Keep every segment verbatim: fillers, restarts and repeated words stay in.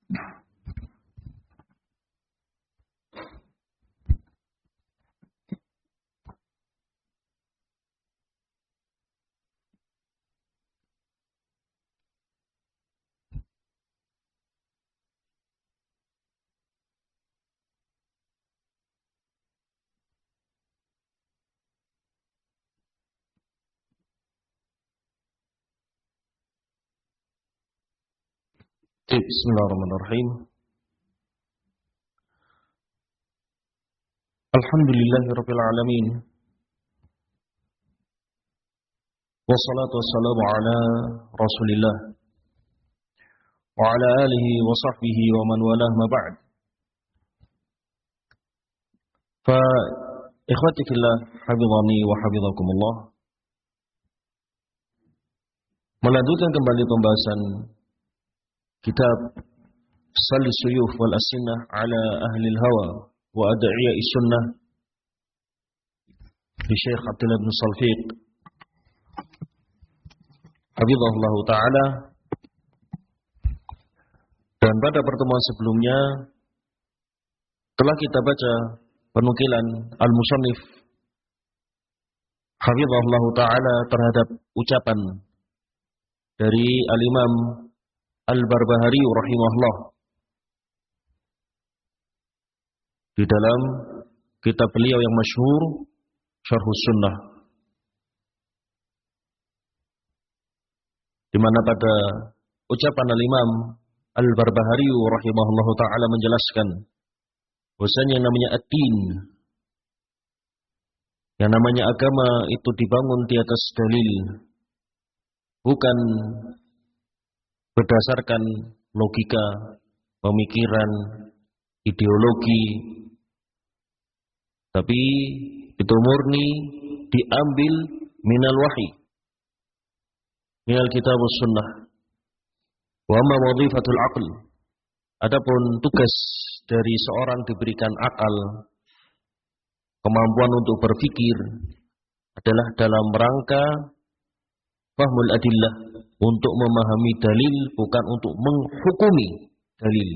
Bismillahirrahmanirrahim. Alhamdulillahirabbil alamin. Wassalatu wassalamu ala Rasulillah wa ala alihi wa sahbihi wa man walah ma ba'd. Fa ikhwati fillah, hafizani wa hafizakumullah. Melanjutkan kembali pembahasan kitab Salis Suyuf wal Asinnah ala Ahli al-Hawa wa Ad'iya'i Sunnah di Syekh Abdullah bin Salfiq hafizahullah ta'ala. Dan pada pertemuan sebelumnya telah kita baca penukilan Al-Musannif hafizahullah ta'ala terhadap ucapan dari Al-Imam Al-Barbahari rahimahullah di dalam kitab beliau yang masyhur Syarhus Sunnah, di mana pada ucapan Al-Imam Al-Barbahari rahimahullah taala menjelaskan bahwasanya yang namanya ad-din, yang namanya agama itu dibangun di atas dalil, bukan berdasarkan logika, pemikiran, ideologi, tapi itu murni diambil minal wahyi, minal kitab was sunnah. Wa amma wadhifatul aql, adapun tugas dari seorang diberikan akal, kemampuan untuk berpikir, adalah dalam rangka fahmul adillah, untuk memahami dalil, bukan untuk menghukumi dalil.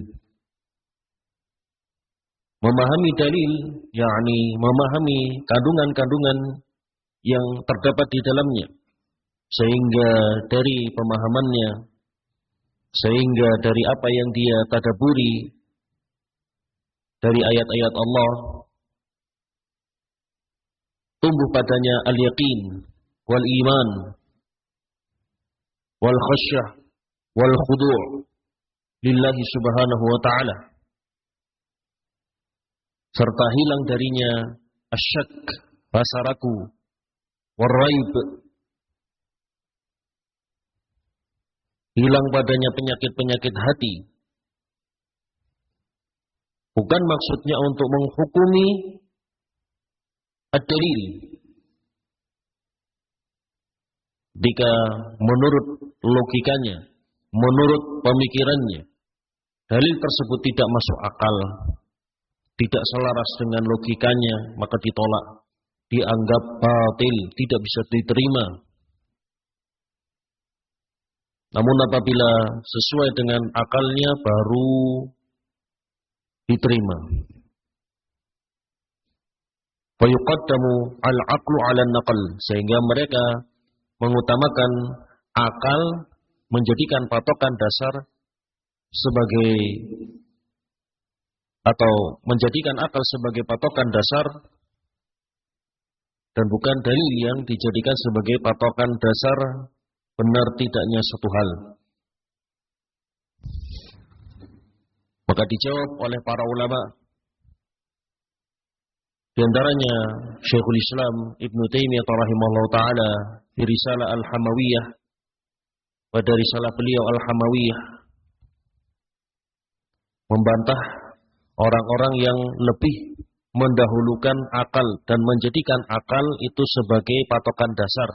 Memahami dalil, yakni memahami kandungan-kandungan yang terdapat di dalamnya, sehingga dari pemahamannya, sehingga dari apa yang dia tadaburi dari ayat-ayat Allah, tumbuh padanya al-yaqin wal iman wal khasyah wal khudu' lillahi subhanahu wa ta'ala, serta hilang darinya asyak, rasa ragu, waraib, hilang padanya penyakit-penyakit hati. Bukan maksudnya untuk menghukumi ad-dalil, jika menurut logikanya, menurut pemikirannya, dalil tersebut tidak masuk akal, tidak selaras dengan logikanya, maka ditolak, dianggap batil, tidak bisa diterima. Namun apabila sesuai dengan akalnya, baru diterima. Fa yuqaddamu al-aqlu 'ala an-naql, sehingga mereka mengutamakan akal, menjadikan patokan dasar sebagai, atau menjadikan akal sebagai patokan dasar, dan bukan dalil yang dijadikan sebagai patokan dasar benar tidaknya suatu hal. Maka dijawab oleh para ulama, di antaranya Syekhul Islam Ibnu Taimiyah rahimahullah taala di Risalah Al-Hamawiyah, pada risalah beliau Al-Hamawiyah, membantah orang-orang yang lebih mendahulukan akal dan menjadikan akal itu sebagai patokan dasar.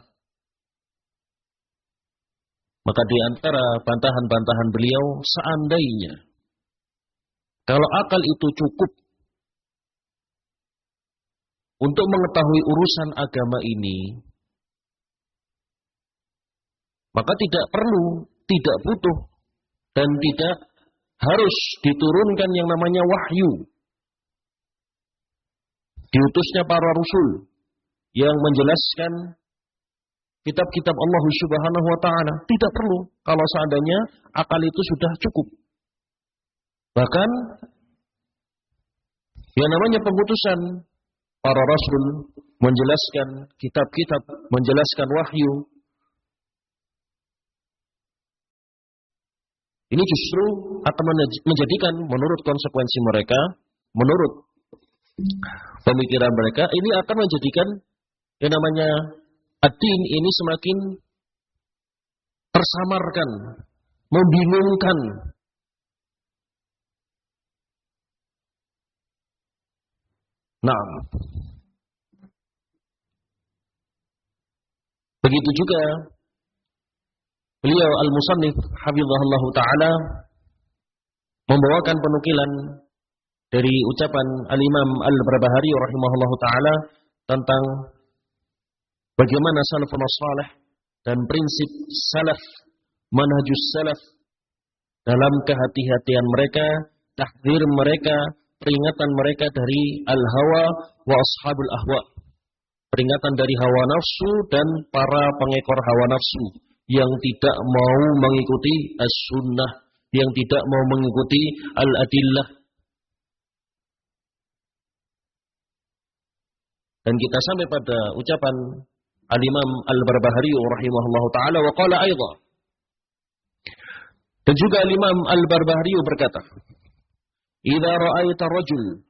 Maka di antara bantahan-bantahan beliau, seandainya kalau akal itu cukup untuk mengetahui urusan agama ini, maka tidak perlu, tidak butuh, dan tidak harus diturunkan yang namanya wahyu. Diutusnya para rasul yang menjelaskan kitab-kitab Allah Subhanahu wa taala. Tidak perlu kalau seandainya akal itu sudah cukup. Bahkan yang namanya pengutusan para rasul menjelaskan kitab-kitab, menjelaskan wahyu. Ini justru akan menjadikan menurut konsekuensi mereka, menurut pemikiran mereka, ini akan menjadikan yang namanya ad-din ini semakin tersamarkan, membingungkan. Nah, begitu juga beliau al-musannif hafizahullah ta'ala membawakan penukilan dari ucapan al-Imam al-Barbahari rahimahullah ta'ala tentang bagaimana salafun salih dan prinsip salaf, manhajus salaf dalam kehati-hatian mereka, tahdzir mereka, peringatan mereka dari al-hawa wa ashabul ahwa. Peringatan dari hawa nafsu dan para pengekor hawa nafsu yang tidak mau mengikuti as-sunnah, yang tidak mau mengikuti al-adillah. Dan kita sampai pada ucapan al-Imam al-Barbahari rahimahullah ta'ala wa qala aidha. Dan juga al-Imam al-Barbahari berkata, "Idza ra'aita rajul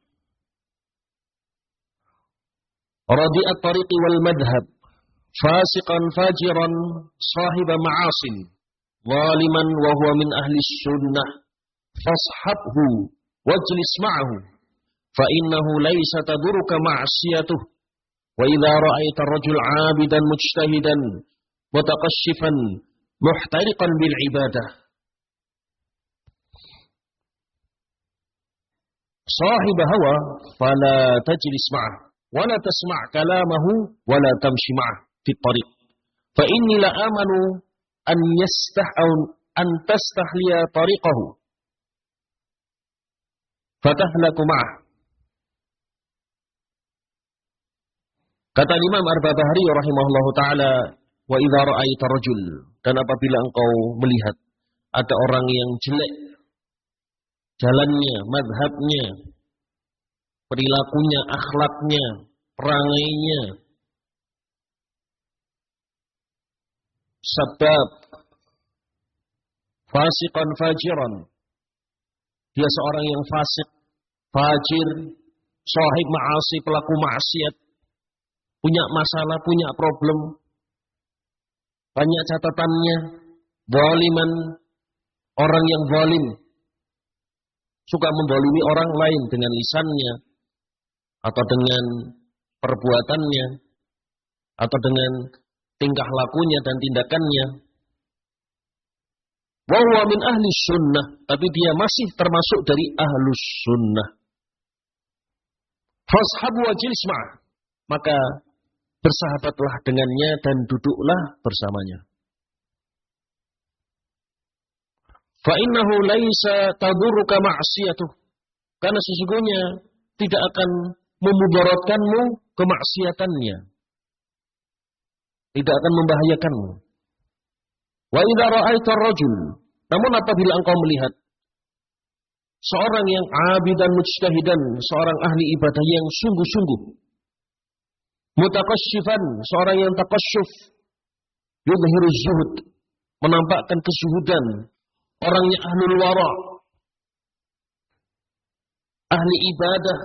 radi'at tariqi wal madhhab fasiqan fajiran sahiba ma'asin zaliman wa huwa min ahli sunnah fashabhu wajlis ma'ahu fa innahu laysa tadurruka ma'siyatuh wa idza ra'aita ar-rajul 'abidan mujtahidan mutaqashifan muhtariqan bil ibadah sahib hawa fala tajlis ma'ahu wa la tasma' kalamahu wa la tamshi ma'ahu fi at-tariq fa inni la amanu an yastah'un an tastahliya tariqahu fatahlaku ma'ah." Kata Imam Ar-Barbahari rahimahullahu taala, "Wa idza ra'aita rajul," dan apabila engkau melihat ada orang yang jelek jalannya, mazhabnya, perilakunya, akhlaknya, perangainya, sebab fasiqan fajiran, dia seorang yang fasik, fajir, sahib ma'asi, pelaku maksiat, punya masalah, punya problem, banyak catatannya, zaliman, orang yang zalim, suka menzalimi orang lain dengan lisannya, atau dengan perbuatannya, atau dengan tingkah lakunya dan tindakannya. Wa huwa min ahli sunnah, tapi dia masih termasuk dari ahlus sunnah. Fashabu wa jilis ma'ah, maka bersahabatlah dengannya dan duduklah bersamanya. Fa innahu laisa tadurruka ma'siyatuh, karena sesungguhnya tidak akan memudaratkanmu kemaksiatannya, tidak akan membahayakanmu. Wa idza ra'aita ar-rajul, namun apabila engkau melihat seorang yang abidan mujtahidan, seorang ahli ibadah yang sungguh-sungguh, mutaqasyifan, seorang yang taqasyuf, yudhiru zuhud, menampakkan kesuhudan, orangnya ahlul wara, ahli ibadah,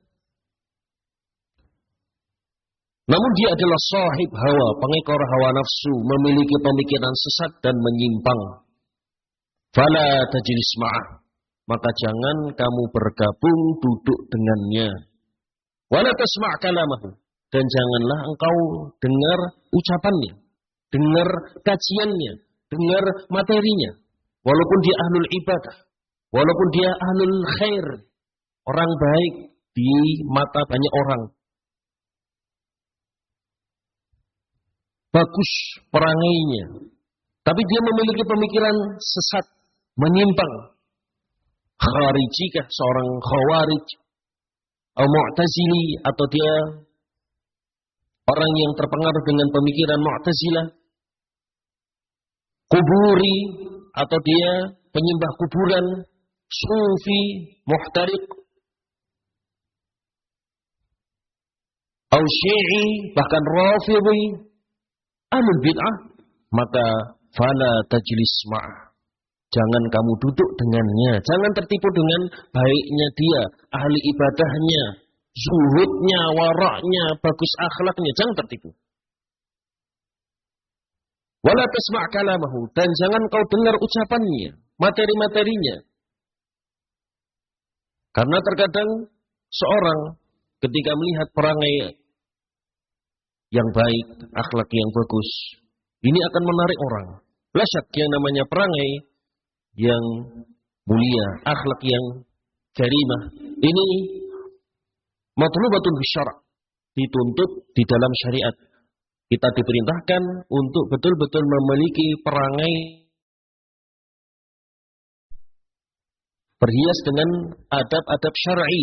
namun dia adalah sahib hawa, pengekor hawa nafsu, memiliki pemikiran sesat dan menyimpang. Fala tajlis ma'ah, maka jangan kamu bergabung duduk dengannya. Wala tasma' kalamahu, dan janganlah engkau dengar ucapannya, dengar kajiannya, dengar materinya. Walaupun dia ahlul ibadah, walaupun dia ahlul khair, orang baik di mata banyak orang, bagus perangainya, tapi dia memiliki pemikiran sesat, menyimpang. kharijikah, seorang khawarij, atau mu'tazili, atau dia orang yang terpengaruh dengan pemikiran mu'tazilah, kuburi, atau dia penyembah kuburan, sufi, muhtariq, atau syi'i, bahkan rafidhi, ahlul bid'ah, maka fala tajlis ma'ah. Jangan kamu duduk dengannya, jangan tertipu dengan baiknya dia, ahli ibadahnya, zuhudnya, waraknya, bagus akhlaknya, jangan tertipu. Wala tasma' kalamahu, dan jangan kau dengar ucapannya, materi-materinya. Karena terkadang seorang ketika melihat perangai yang baik, akhlak yang bagus, ini akan menarik orang. Lasyak yang namanya perangai yang mulia, akhlak yang karimah, ini matlubatun bisyara', dituntut di dalam syariat. Kita diperintahkan untuk betul-betul memiliki perangai berhias dengan adab-adab syar'i.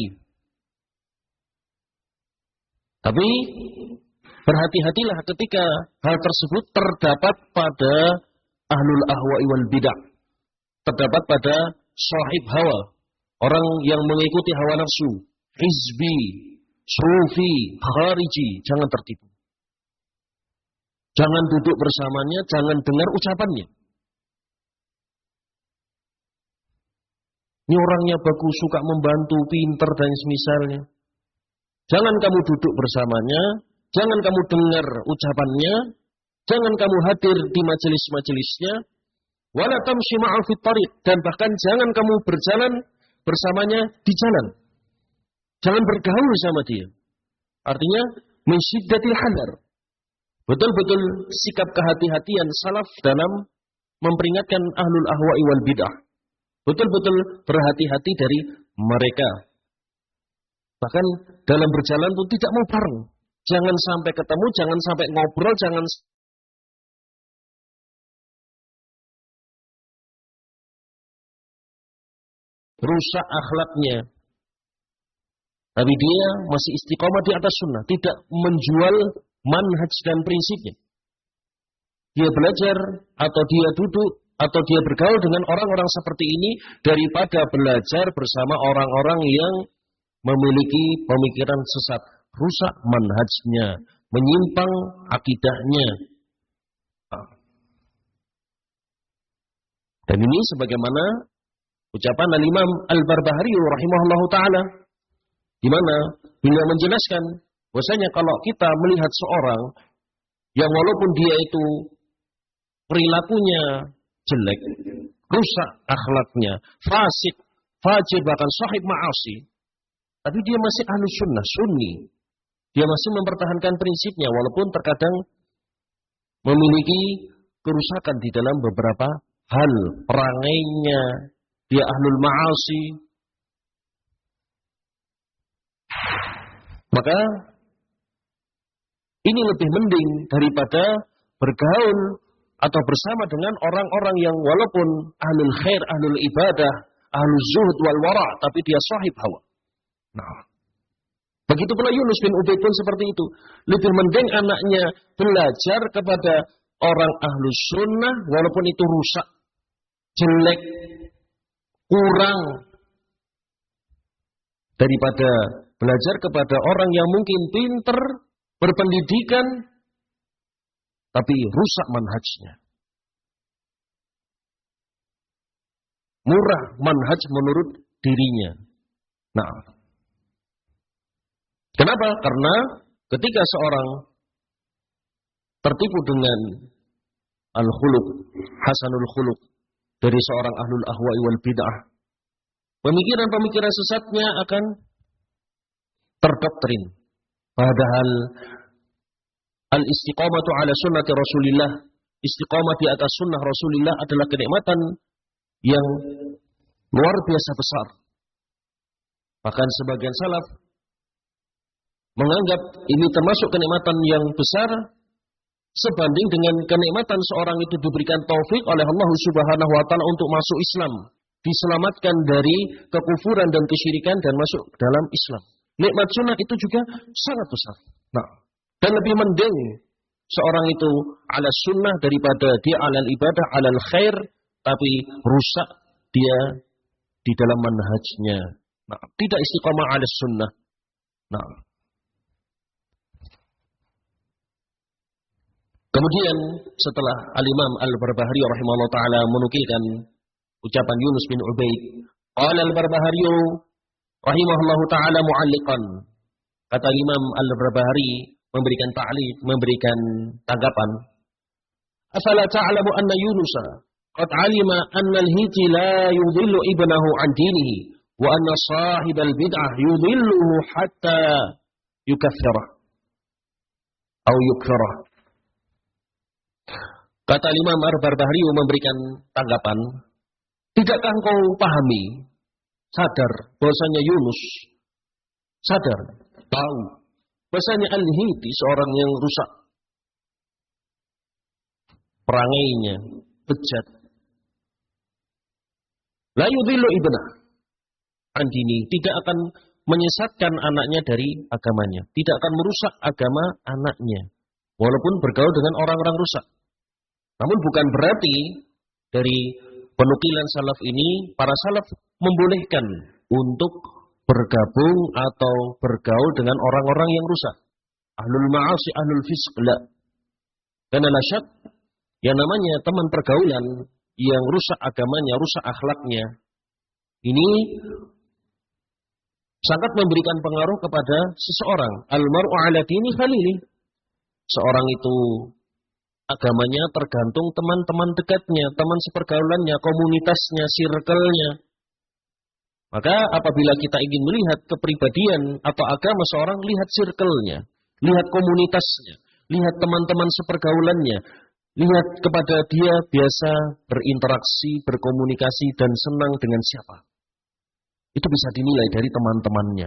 Tapi berhati-hatilah ketika hal tersebut terdapat pada ahlul ahwa'i wal bid'ah, terdapat pada sahib hawa, orang yang mengikuti hawa nafsu, hizbi, sufi, khariji, jangan tertipu. Jangan duduk bersamanya, jangan dengar ucapannya. Ini orangnya bagus, suka membantu, pinter dan semisalnya. Jangan kamu duduk bersamanya, jangan kamu dengar ucapannya, jangan kamu hadir di majelis-majelisnya, wala tamshi ma'al fit tariq, dan bahkan jangan kamu berjalan bersamanya di jalan. Jangan bergaul sama dia. Artinya min syiddatil hadar. Betul-betul sikap kehati-hatian salaf dalam memperingatkan ahlul ahwa'i wal bid'ah. Betul-betul berhati-hati dari mereka. Bahkan dalam berjalan pun tidak mau bareng. Jangan sampai ketemu, jangan sampai ngobrol, jangan rusak akhlaknya. Tapi dia masih istiqomah di atas sunnah, tidak menjual manhaj dan prinsipnya. Dia belajar atau dia duduk atau dia bergaul dengan orang-orang seperti ini daripada belajar bersama orang-orang yang memiliki pemikiran sesat, rusak manhajnya, menyimpang akidahnya. Dan ini sebagaimana ucapan Al-Imam Al-Barbahari rahimahullahu ta'ala, di mana beliau menjelaskan bahwasanya kalau kita melihat seorang yang walaupun dia itu perilakunya jelek, rusak akhlaknya, fasik, fajir, bahkan sahib ma'asi, tapi dia masih ahlu sunnah, sunni. Dia masih mempertahankan prinsipnya walaupun terkadang memiliki kerusakan di dalam beberapa hal, perangainya, dia ahlul ma'asi. Maka ini lebih mending daripada bergaul atau bersama dengan orang-orang yang walaupun ahlul khair, ahlul ibadah, ahlul zuhud wal wara', tapi dia sahib hawa. Nah, begitu pula Yunus bin Ubaid pun seperti itu. Lebih mending anaknya belajar kepada orang ahlus sunnah walaupun itu rusak, jelek, kurang, daripada belajar kepada orang yang mungkin pinter, berpendidikan, tapi rusak manhajnya. Murah manhaj menurut dirinya. Nah, kenapa? Karena ketika seorang tertipu dengan al-khuluq, hasanul khuluq, dari seorang ahlul ahwa'i wal bid'ah, pemikiran-pemikiran sesatnya akan terdoktrin. Padahal al-istiqamatu ala sunnati Rasulillah, istiqamah di atas sunnah Rasulillah adalah kenikmatan yang luar biasa besar. Bahkan sebagian salaf menganggap ini termasuk kenikmatan yang besar sebanding dengan kenikmatan seorang itu diberikan taufik oleh Allah Subhanahu wa taala untuk masuk Islam, diselamatkan dari kekufuran dan kesyirikan dan masuk dalam Islam. Nikmat sunnah itu juga sangat besar. Nah, dan lebih mending seorang itu ala sunnah daripada dia alal ibadah, alal khair, tapi rusak dia di dalam manhajnya. Nah, tidak istiqamah ala sunnah. Nah, kemudian setelah Al-Imam Al-Barbahari rahimahullah ta'ala menukilkan ucapan Yunus bin Ubaid, qala Al-Barbahari rahimahullah ta'ala mu'alliqan. Kata Imam Al-Barbahari memberikan ta'liq, memberikan tanggapan. Afala ta'lamu anna Yunusa qad 'alima anna al-hiti la yudhillu ibnahu 'an dinihi wa anna sahibal bid'ah yudhilluhu hatta yukaffirah atau yukfirah. Kata Imam Al-Barbahari memberikan tanggapan, tidakkah engkau pahami, sadar bahwasanya Yunus sadar, tahu bahwasanya Al-Hiti seorang yang rusak perangainya, bejat. La yudhillu ibnah an dini, tidak akan menyesatkan anaknya dari agamanya, tidak akan merusak agama anaknya walaupun bergaul dengan orang-orang rusak. Namun bukan berarti dari penukilan salaf ini para salaf membolehkan untuk bergabung atau bergaul dengan orang-orang yang rusak. Ahlul ma'asi, ahlul fisq, la. Karena la syak, yang namanya teman pergaulan yang rusak agamanya, rusak akhlaknya, ini sangat memberikan pengaruh kepada seseorang. Al-mar'u ala dini khalili. Seorang itu agamanya tergantung teman-teman dekatnya, teman sepergaulannya, komunitasnya, circle-nya. Maka apabila kita ingin melihat kepribadian atau agama seorang, lihat circle-nya, lihat komunitasnya, lihat teman-teman sepergaulannya, lihat kepada dia biasa berinteraksi, berkomunikasi, dan senang dengan siapa. Itu bisa dinilai dari teman-temannya.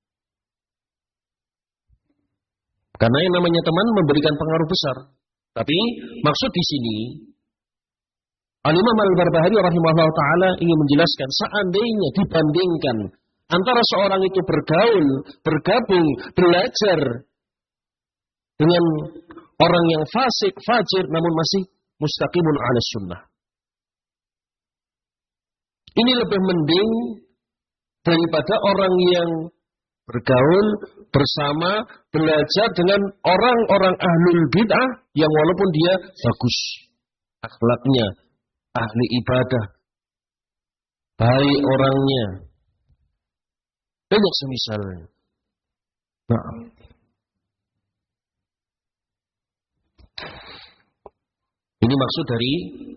Karena yang namanya teman memberikan pengaruh besar. Tapi maksud di sini Al-Imam Al-Barbahari rahimahullah ta'ala ingin menjelaskan, seandainya dibandingkan antara seorang itu bergaul, bergabung, belajar dengan orang yang fasik, fajir, namun masih mustaqimun ala sunnah, ini lebih mending daripada orang yang bergaul bersama, belajar dengan orang-orang ahlul bid'ah yang walaupun dia bagus akhlaknya, ahli ibadah, baik orangnya, banyak semisalnya. Nah, ini maksud dari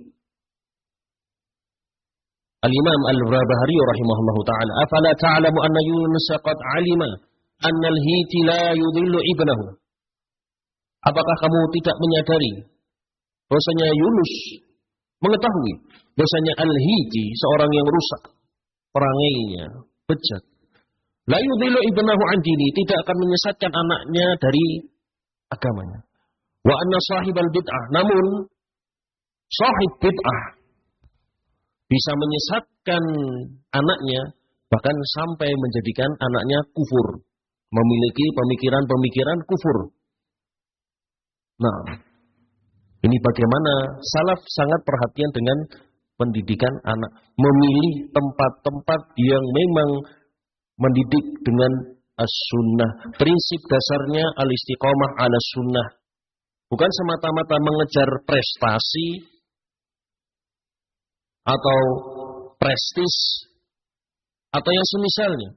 Al-Imam Al-Barbahari rahimahullahu ta'ala. Afala ta'lamu anna Yunus qad 'alima anna al-hiti la yudhillu ibnahu. Apakah kamu tidak menyadari bahwasanya Yunus mengetahui bahwasanya al-hiti seorang yang rusak perangainya, bejat. La yudhillu ibnahu 'an dini, tidak akan menyesatkan anaknya dari agamanya. Wa anna sahibal bid'ah, namun sahib bid'ah bisa menyesatkan anaknya, bahkan sampai menjadikan anaknya kufur, memiliki pemikiran-pemikiran kufur. Nah, ini bagaimana salaf sangat perhatian dengan pendidikan anak, memilih tempat-tempat yang memang mendidik dengan as-sunnah. Prinsip dasarnya al-istiqomah ala sunnah, bukan semata-mata mengejar prestasi atau prestis atau yang semisalnya,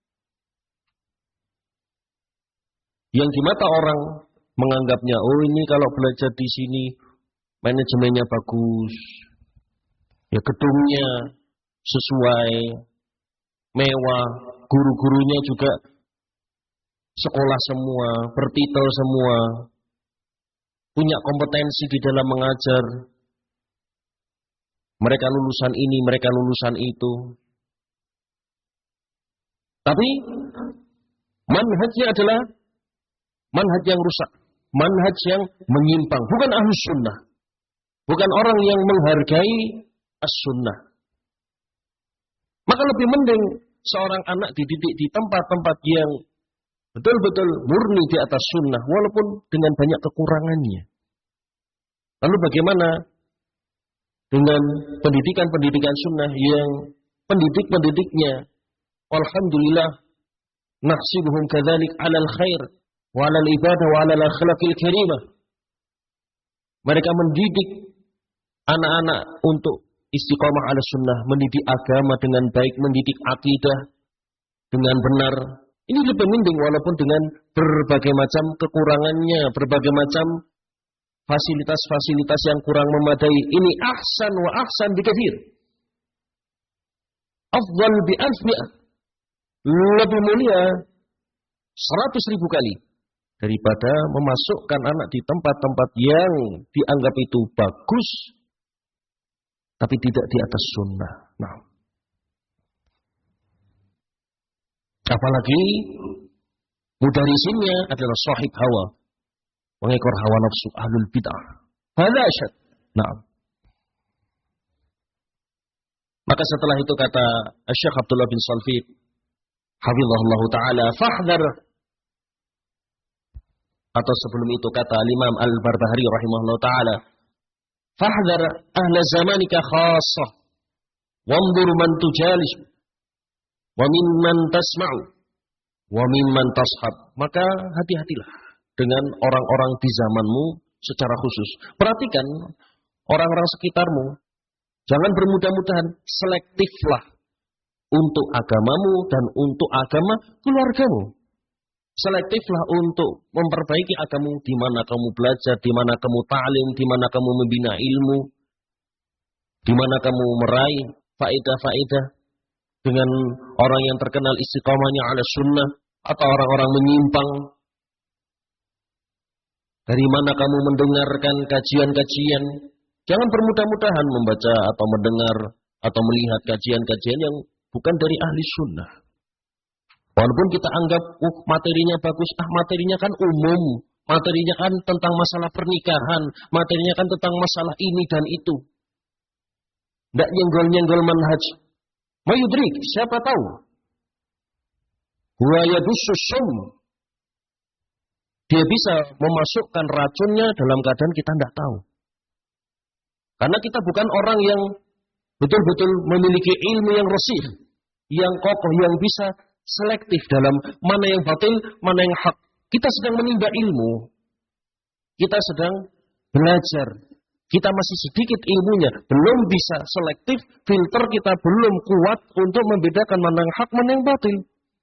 yang di mata orang menganggapnya, oh ini kalau belajar di sini manajemennya bagus, ya gedungnya sesuai, mewah, guru-gurunya juga sekolah semua, bertitel semua, punya kompetensi di dalam mengajar. Mereka lulusan ini, mereka lulusan itu. Tapi manhajnya adalah manhaj yang rusak, manhaj yang menyimpang, bukan ahlus sunnah, bukan orang yang menghargai as-sunnah. Maka lebih mending seorang anak dididik di tempat-tempat yang betul-betul murni di atas sunnah, walaupun dengan banyak kekurangannya. Lalu bagaimana dengan pendidikan-pendidikan sunnah yang pendidik-pendidiknya, alhamdulillah, nahsibuhum kadzalik 'alal khair wa 'alal ibadah wa 'alal akhlaqil karimah. Mereka mendidik anak-anak untuk istiqamah 'ala sunnah, mendidik agama dengan baik, mendidik akidah dengan benar. Ini lebih mending walaupun dengan berbagai macam kekurangannya, berbagai macam fasilitas-fasilitas yang kurang memadai. Ini ahsan wa ahsan bikatsir. Afdal bi alf mi'ah. Lebih mulia seratus ribu kali daripada memasukkan anak di tempat-tempat yang dianggap itu bagus tapi tidak di atas sunnah. Nah, apalagi mudarisinya adalah sahib hawa, mengekor hawa nafsu, ahlul bid'ah. Hada asyad. Nah, maka setelah itu kata Syekh Abdullah bin Salfiq hafizahullah taala, fahdhar, atau sebelum itu kata Imam Al-Barbahari rahimahullah taala, fahdhar ahla zamanika khassah wanzur man tujalis wa mimman tasma'u wa mimman tashab. Maka hati-hatilah dengan orang-orang di zamanmu secara khusus. Perhatikan orang-orang sekitarmu. Jangan bermudah-mudahan, selektiflah untuk agamamu dan untuk agama keluargamu. Selektiflah untuk memperbaiki agamamu, di mana kamu belajar, di mana kamu ta'lim, di mana kamu membina ilmu, di mana kamu meraih faedah-faedah dengan orang yang terkenal istiqamahnya ala sunnah atau orang-orang menyimpang. Dari mana kamu mendengarkan kajian-kajian. Jangan bermudah-mudahan membaca atau mendengar atau melihat kajian-kajian yang bukan dari ahli sunnah. Walaupun kita anggap uh, materinya bagus, ah materinya kan umum, materinya kan tentang masalah pernikahan, materinya kan tentang masalah ini dan itu. Tidak nyenggol-nyenggol manhaj. Mayudrik, siapa tahu? Huwa yadussus sum. Dia bisa memasukkan racunnya dalam keadaan kita tidak tahu. Karena kita bukan orang yang betul-betul memiliki ilmu yang resih, yang kokoh, yang bisa selektif dalam mana yang batil, mana yang hak. Kita sedang menimba ilmu. Kita sedang belajar. Kita masih sedikit ilmunya, belum bisa selektif, filter kita belum kuat untuk membedakan mana yang hak, mana yang batil.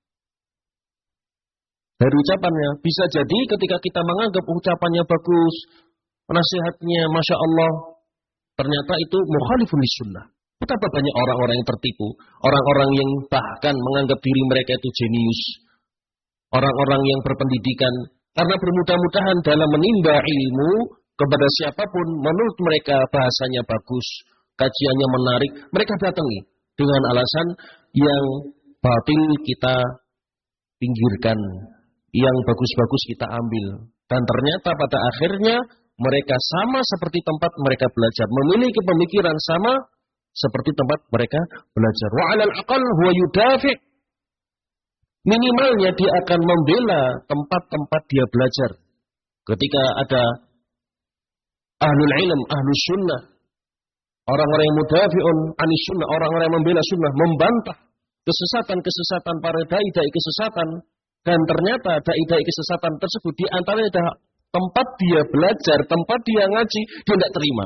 Dari ucapannya, bisa jadi ketika kita menganggap ucapannya bagus, nasihatnya Masya Allah, ternyata itu mukhalifun lis-sunnah. Betapa banyak orang-orang yang tertipu, orang-orang yang bahkan menganggap diri mereka itu jenius, orang-orang yang berpendidikan, karena bermudah-mudahan dalam menimba ilmu kepada siapapun, menurut mereka bahasanya bagus, kajiannya menarik, mereka datangi dengan alasan yang batil kita pinggirkan, yang bagus-bagus kita ambil. Dan ternyata pada akhirnya mereka sama seperti tempat mereka belajar, memiliki pemikiran sama seperti tempat mereka belajar. Wa 'alal aqal huwa yudafi'. Minimalnya dia akan membela tempat-tempat dia belajar. Ketika ada ahlul ilm, ahlus sunnah, orang-orang yang mudafi'un anis sunnah, orang-orang yang membela sunnah, membantah kesesatan-kesesatan para dai-dai kesesatan, dan ternyata dai-dai kesesatan tersebut di antaranya ada tempat dia belajar, tempat dia ngaji, dia tidak terima.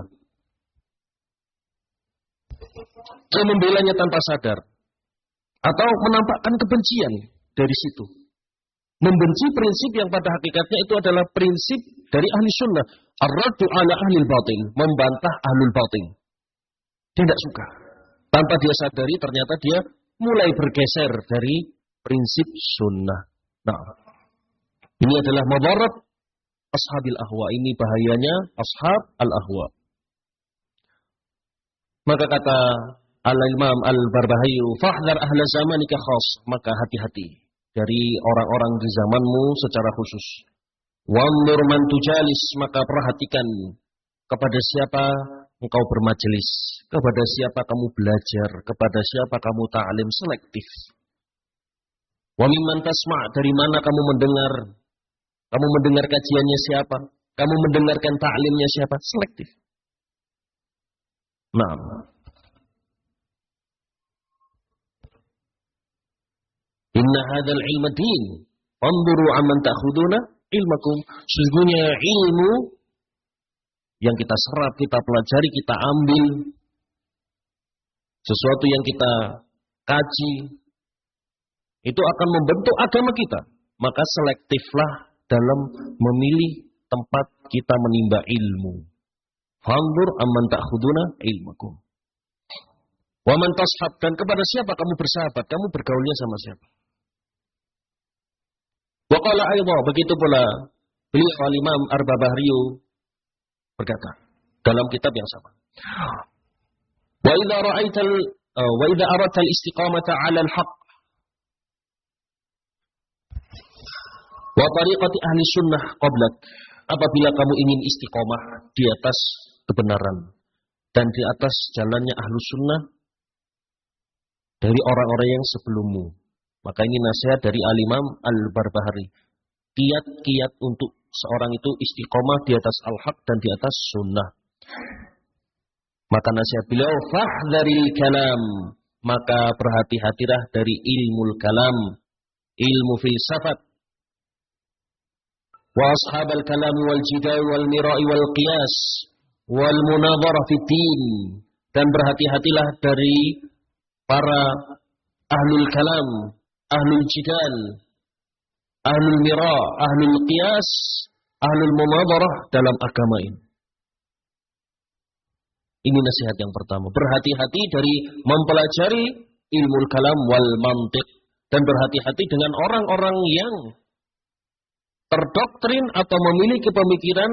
Dia membelanya tanpa sadar. Atau menampakkan kebencian dari situ. Membenci prinsip yang pada hakikatnya itu adalah prinsip dari ahli sunnah. Ar-raddu ala ahlil batil. Membantah ahlul batil. Dia tidak suka. Tanpa dia sadari ternyata dia mulai bergeser dari prinsip sunnah. Nah, ini adalah madarat ashabil ahwa. Ini bahayanya ashab al-ahwa. Maka kata Al-Imam Al-Barbahari, fahdhar ahla zamanika khas, maka hati-hati dari orang-orang di zamanmu secara khusus. Wanzur man tujalis, maka perhatikan kepada siapa engkau bermajelis, kepada siapa kamu belajar, kepada siapa kamu ta'lim, selektif. Wa mimman tasma', dari mana kamu mendengar, kamu mendengar kajiannya siapa, kamu mendengarkan ta'limnya siapa, selektif. Nah, inna hadzal ilma din, fanzuru amman ta'khuduna ilmakum. Sesungguhnya ilmu yang kita serap, kita pelajari, kita ambil, sesuatu yang kita kaji, itu akan membentuk agama kita. Maka selektiflah dalam memilih tempat kita menimba ilmu. Fanzur amman ta'khuduna ilmakum. Wa man tashab, dan kepada siapa kamu bersahabat, kamu bergaulnya sama siapa. Wa qala aidha, begitu pula beliau al-Imam Ar-Barbahari berkata dalam kitab yang sama. Wa idza ra'aital wa idza aradta al-istiqamata 'ala al-haqq wa tariqati ahli sunnah qablak, apabila kamu ingin istiqamah di atas kebenaran dan di atas jalannya ahlu sunnah dari orang-orang yang sebelummu, maka ini nasihat dari Al-Imam Al-Barbahari. Kiat-kiat untuk seorang itu istiqomah di atas al-haq dan di atas sunnah. Maka nasihat beliau, fahdharil kalam, maka berhati-hatilah dari ilmu kalam, ilmu filsafat. Wa ashabal kalam wal jidal wal mira'i wal qiyas wal munadharah fid din, dan berhati-hatilah dari para ahlul kalam, ahlul jidal, ahlul mira, ahlul qiyas, ahlul munadharah dalam agama ini. Ini nasihat yang pertama. Berhati-hati dari mempelajari ilmu kalam wal mantiq, dan berhati-hati dengan orang-orang yang terdoktrin atau memiliki pemikiran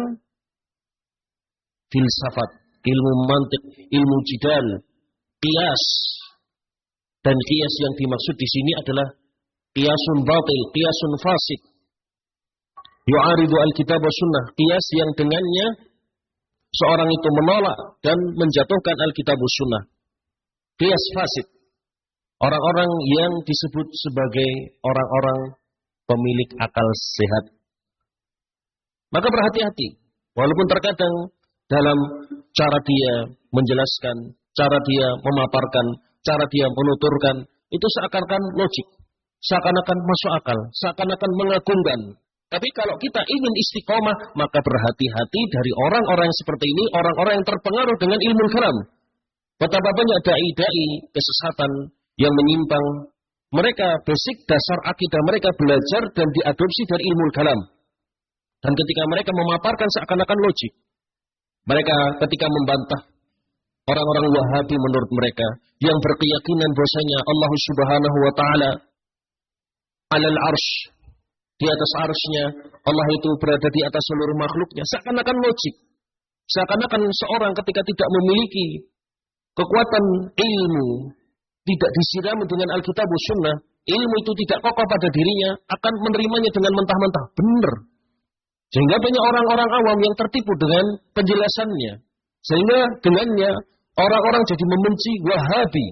filsafat, ilmu mantiq, ilmu jidal, qiyas. Dan qiyas yang dimaksud di sini adalah qiyasun batil, qiyasun fasik. Yu'aridu al-kitab wa sunnah, qiyas yang dengannya seorang itu menolak dan menjatuhkan al-kitab wa sunnah. Qiyas fasik. Orang-orang yang disebut sebagai orang-orang pemilik akal sehat. Maka berhati-hati. Walaupun terkadang dalam cara dia menjelaskan, cara dia memaparkan, cara dia menuturkan, itu seakan-akan logik, seakan-akan masuk akal, seakan-akan mengagumkan. Tapi kalau kita ingin istiqomah, maka berhati-hati dari orang-orang yang seperti ini, orang-orang yang terpengaruh dengan ilmu kalam. Betapa banyak dai-dai kesesatan yang menyimpang. Mereka basic dasar akidah mereka belajar dan diadopsi dari ilmu kalam. Dan ketika mereka memaparkan seakan-akan logik. Mereka ketika membantah orang-orang Wahabi menurut mereka yang berkeyakinan bahwasanya Allah Subhanahu wa taala alal arsy, di atas arsy-Nya, Allah itu berada di atas seluruh makhluknya, seakan-akan logik. Seakan-akan seorang ketika tidak memiliki kekuatan ilmu, tidak disirami dengan Alkitab dan Sunnah, ilmu itu tidak kokoh pada dirinya, akan menerimanya dengan mentah-mentah. Benar. Sehingga banyak orang-orang awam yang tertipu dengan penjelasannya. Sehingga dengannya orang-orang jadi membenci Wahabi.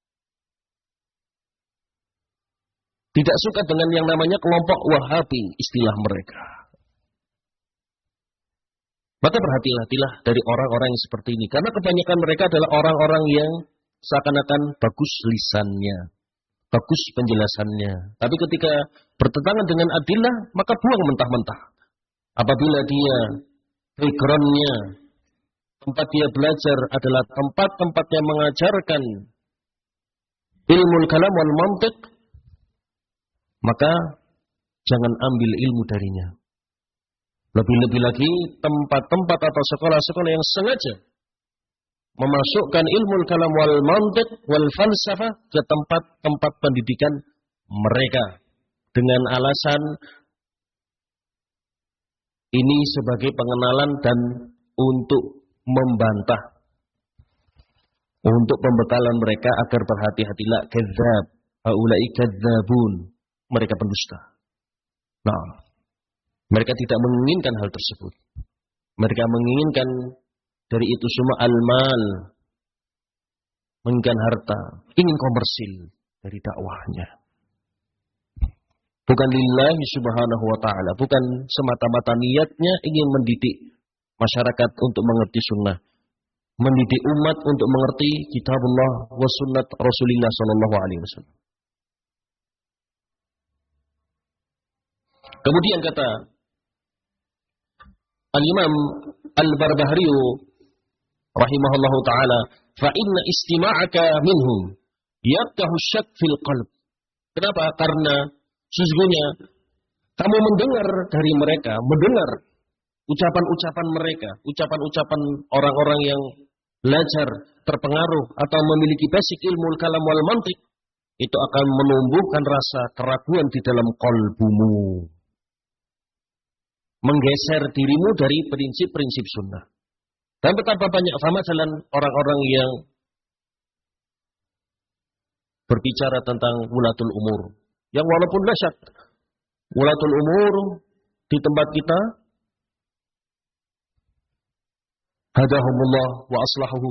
Tidak suka dengan yang namanya kelompok Wahabi, istilah mereka. Maka berhati-hatilah dari orang-orang yang seperti ini. Karena kebanyakan mereka adalah orang-orang yang seakan-akan bagus lisannya, bagus penjelasannya. Tapi ketika bertentangan dengan adillah, maka buang mentah-mentah. Apabila dia background-nya, tempat dia belajar adalah tempat-tempat yang mengajarkan ilmu kalam wal mantiq, maka jangan ambil ilmu darinya. Lebih-lebih lagi tempat-tempat atau sekolah-sekolah yang sengaja memasukkan ilmu kalam wal mantiq wal falsafah ke tempat-tempat pendidikan mereka dengan alasan ini sebagai pengenalan dan untuk membantah, untuk pembekalan mereka agar berhati-hatilah. Kadzab, haula'i kadzabun, mereka pendusta. Nah, mereka tidak menginginkan hal tersebut. Mereka menginginkan dari itu semua al-mal, menginginkan harta, ingin komersil dari dakwahnya. Bukan lillahi subhanahu wa ta'ala, bukan semata-mata niatnya ingin mendidik masyarakat untuk mengerti sunnah, mendidik umat untuk mengerti kitabullah wa sunnat Rasulullah sallallahu alaihi wasallam. Kemudian kata Al-Imam Al-Barbahari rahimahullahu taala, fa inna istima'aka minhum yaftahu syak fil qalb. Kenapa? Karena sesungguhnya kamu mendengar dari mereka, mendengar ucapan-ucapan mereka, ucapan-ucapan orang-orang yang belajar, terpengaruh atau memiliki basic ilmu kalam wal mantiq, itu akan menumbuhkan rasa keraguan di dalam qalbumu, menggeser dirimu dari prinsip-prinsip sunnah. Dan betapa banyak faham jalan orang-orang yang berbicara tentang wulatul umur, yang walaupun dahsyat wulatul umur di tempat kita, hadahumullah wa aslahum,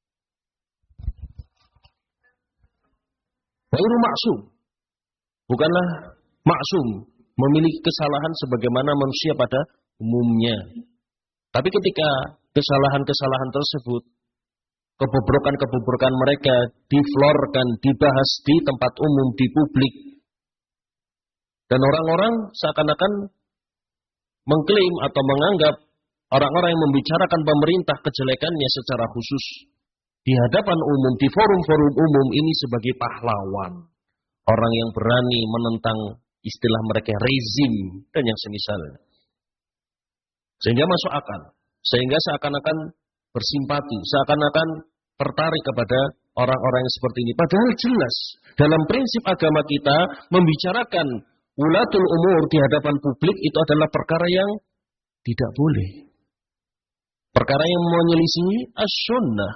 ghairu maksum, bukanlah maksum, memiliki kesalahan sebagaimana manusia pada umumnya. Tapi ketika kesalahan-kesalahan tersebut, kebobrokan-kebobrokan mereka diflorkan, dibahas di tempat umum, di publik, dan orang-orang seakan-akan mengklaim atau menganggap orang-orang yang membicarakan pemerintah kejelekannya secara khusus di hadapan umum, di forum-forum umum ini sebagai pahlawan, orang yang berani menentang istilah mereka rezim dan yang semisal. Sehingga masuk akal, sehingga seakan-akan bersimpati, seakan-akan tertarik kepada orang-orang yang seperti ini. Padahal jelas dalam prinsip agama kita membicarakan ulatul umur di hadapan publik itu adalah perkara yang tidak boleh, perkara yang menyelisihi as-sunnah.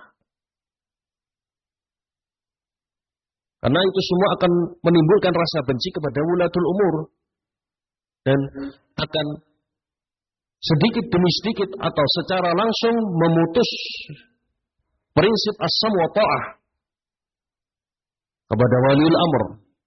Karena itu semua akan menimbulkan rasa benci kepada wulatul umur dan akan sedikit demi sedikit atau secara langsung memutus prinsip as-sam wa ta'ah kepada waliul amr.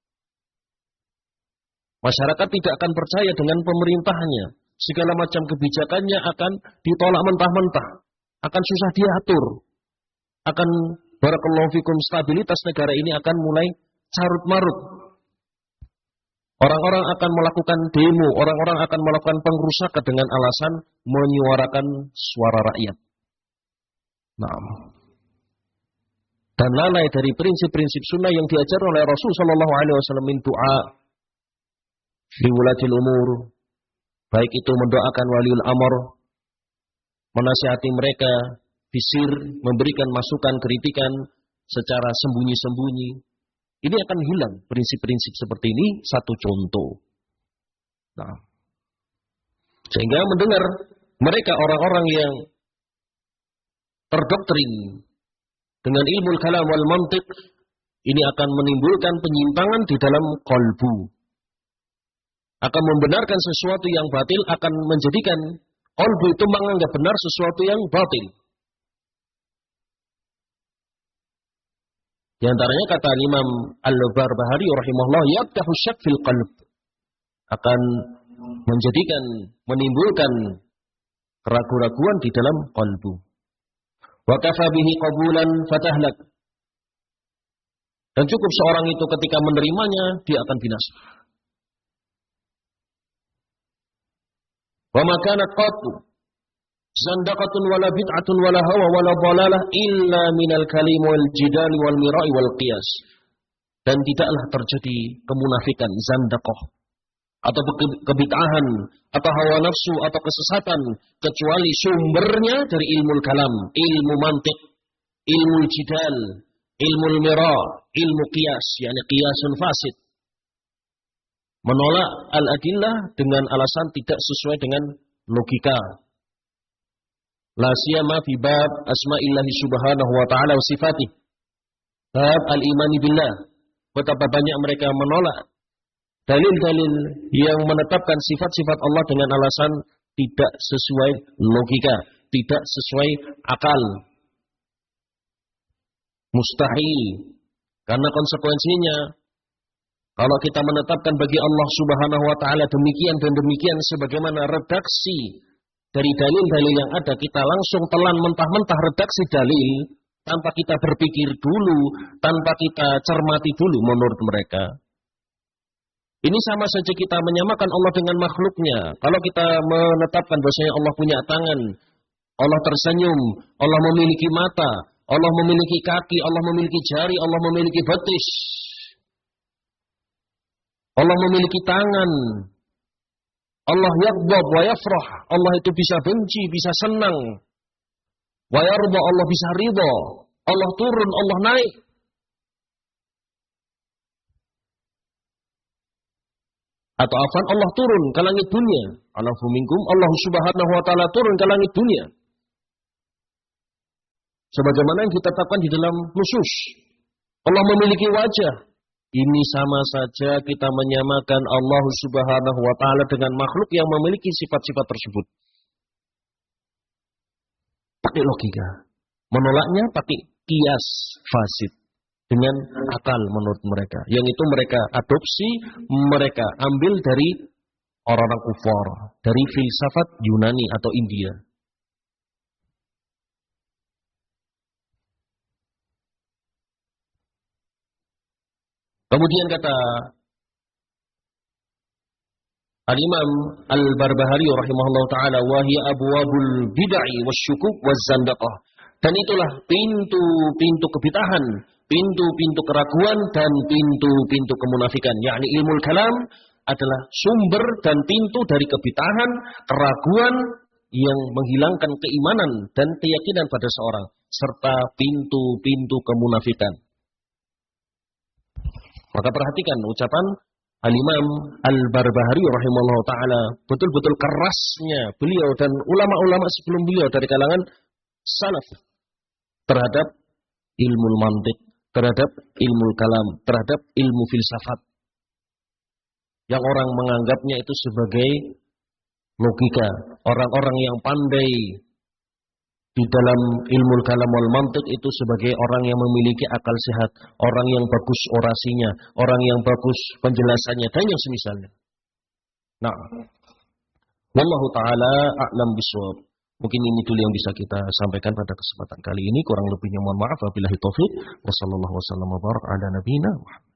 Masyarakat tidak akan percaya dengan pemerintahnya. Segala macam kebijakannya akan ditolak mentah-mentah, akan susah diatur, akan barakallahu fikum stabilitas negara ini akan mulai carut-marut. Orang-orang akan melakukan demo, orang-orang akan melakukan pengrusakan dengan alasan menyuarakan suara rakyat. Nah, dan lalai dari prinsip-prinsip sunnah yang diajar oleh Rasul sallallahu alaihi wasallam min doa li wulatil umur, baik itu mendoakan waliul amr, menasihati mereka, bisir, memberikan masukan, kritikan secara sembunyi-sembunyi. Ini akan hilang prinsip-prinsip seperti ini, satu contoh. Nah, sehingga mendengar mereka orang-orang yang terdoktrin dengan ilmu kalam wal mantiq, ini akan menimbulkan penyimpangan di dalam qalbu. Akan membenarkan sesuatu yang batil, akan menjadikan qalbu itu menganggap benar sesuatu yang batil. Di antaranya kata Imam Al-Barbahari rahimahullah, yaftahu syak fil qalb, akan menjadikan, menimbulkan keraguan-raguan di dalam qalbu. Wa kafa bihi qabulan fatahlak, dan cukup seorang itu ketika menerimanya dia akan binasa. Wa ma kanat qattu zandaqatun wala bid'atun wala hawa wala dhalalah illa minal kalim wal jidal wal mira'i wal qiyas. Dan tidaklah terjadi kemunafikan, zandaqah, atau kebid'ahan, atau hawa nafsu, atau kesesatan, kecuali sumbernya dari ilmu kalam, ilmu mantiq, ilmu jidal, ilmu mira', ilmu qiyas, yakni qiyasun fasid. Menolak al-adillah dengan alasan tidak sesuai dengan logika. La siyama fi bab asma'illahi subhanahu wa ta'ala wa sifatih. Bab al-imani billah. Betapa banyak mereka menolak dalil-dalil yang menetapkan sifat-sifat Allah dengan alasan tidak sesuai logika. tidak sesuai akal. Mustahil. Karena konsekuensinya, kalau kita menetapkan bagi Allah Subhanahu wa Ta'ala demikian dan demikian sebagaimana redaksi dari dalil-dalil yang ada, kita langsung telan mentah-mentah redaksi dalil tanpa kita berpikir dulu, tanpa kita cermati dulu menurut mereka. Ini sama saja kita menyamakan Allah dengan makhluknya. Kalau kita menetapkan bahwasanya Allah punya tangan, Allah tersenyum, Allah memiliki mata, Allah memiliki kaki, Allah memiliki jari, Allah memiliki betis, Allah memiliki tangan, Allah yaghdab wa yafrah, Allah itu bisa benci, bisa senang, wa yarda, Allah bisa ridha, Allah turun, Allah naik. Atau afan, Allah turun ke langit dunia. Alafu minkum, Allah Subhanahu wa Ta'ala turun ke langit dunia. Sebagaimana yang kita tetapkan di dalam nusus. Allah memiliki wajah. Ini sama saja kita menyamakan Allah Subhanahu wa Ta'ala dengan makhluk yang memiliki sifat-sifat tersebut. Pakai logika. Menolaknya pakai kias fasid. Dengan akal menurut mereka. Yang itu mereka adopsi, mereka ambil dari orang-orang kufar. Dari filsafat Yunani atau India. Kemudian kata Al-Imam Al-Barbahari rahimahullah ta'ala, wahia abwabul bid'ah wasyukuk wazzandaqah. Dan itulah pintu-pintu kebid'ahan, pintu-pintu keraguan dan pintu-pintu kemunafikan. Yakni ilmu kalam adalah sumber dan pintu dari kebid'ahan, keraguan yang menghilangkan keimanan dan keyakinan pada seorang, serta pintu-pintu kemunafikan. Maka perhatikan ucapan Al-Imam Al-Barbahari rahimahullah ta'ala, betul-betul kerasnya beliau dan ulama-ulama sebelum beliau dari kalangan salaf terhadap ilmu mantik, terhadap ilmu kalam, terhadap ilmu filsafat. Yang orang menganggapnya itu sebagai logika. Orang-orang yang pandai di dalam ilmu kalam wal mantik itu sebagai orang yang memiliki akal sehat, orang yang bagus orasinya, orang yang bagus penjelasannya, dan yang semisalnya. Nah, wallahu ta'ala a'lam bishawab. Mungkin ini dulu yang bisa kita sampaikan pada kesempatan kali ini. Kurang lebihnya mohon maaf. Wabillahi taufiq. Wassallallahu wasallam wa barak ala nabiyina Muhammad.